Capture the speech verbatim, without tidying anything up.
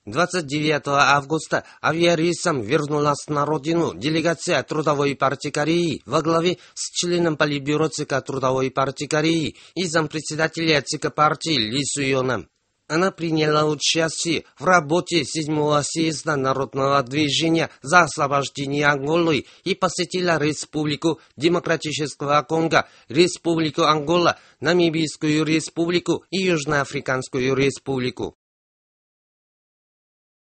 двадцать девятого августа авиарейсом вернулась на родину делегация Трудовой партии Кореи во главе с членом Политбюро ЦК Трудовой партии Кореи и зампредседателя ЦК партии Ли Суёном. Она приняла участие в работе седьмого съезда Народного движения за освобождение Анголы и посетила Республику Демократического Конго, Республику Ангола, Намибийскую республику и Южноафриканскую республику.